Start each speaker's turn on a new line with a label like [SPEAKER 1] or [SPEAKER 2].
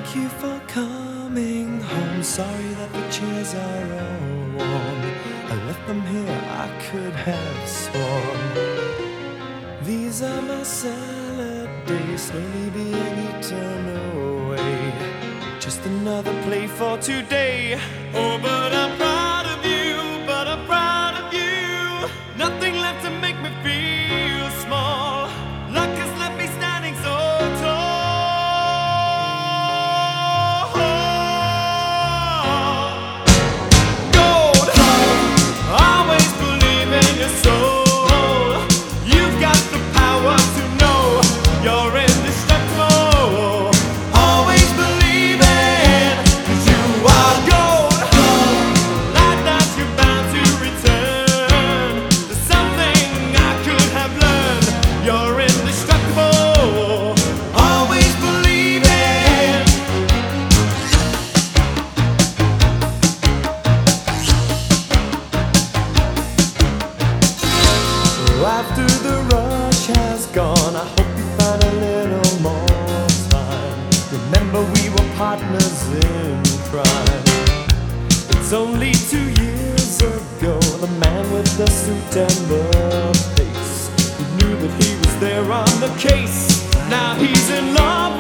[SPEAKER 1] Thank you for coming home. Sorry that the chairs are all warm. I left them here, I could have sworn. These are my salad days, slowly being eaten away. Just another play for today. Oh, but I'm proud of you, but I'm proud of you. Nothing left to make me feel small. Luck has left me standing so tall. Gold, always believe in your soul. You've got the power to know you're indestructible. Always believe it, 'cause you are gold. Like that you're bound to return. There's something I could have learned. You're indestructible. Always believe it. So after the rush has gone, I hope you find a little more time. Remember we were partners in crime. It's only 2 years ago, the man with the suit and the face, who knew that he was there on the case. Now he's in love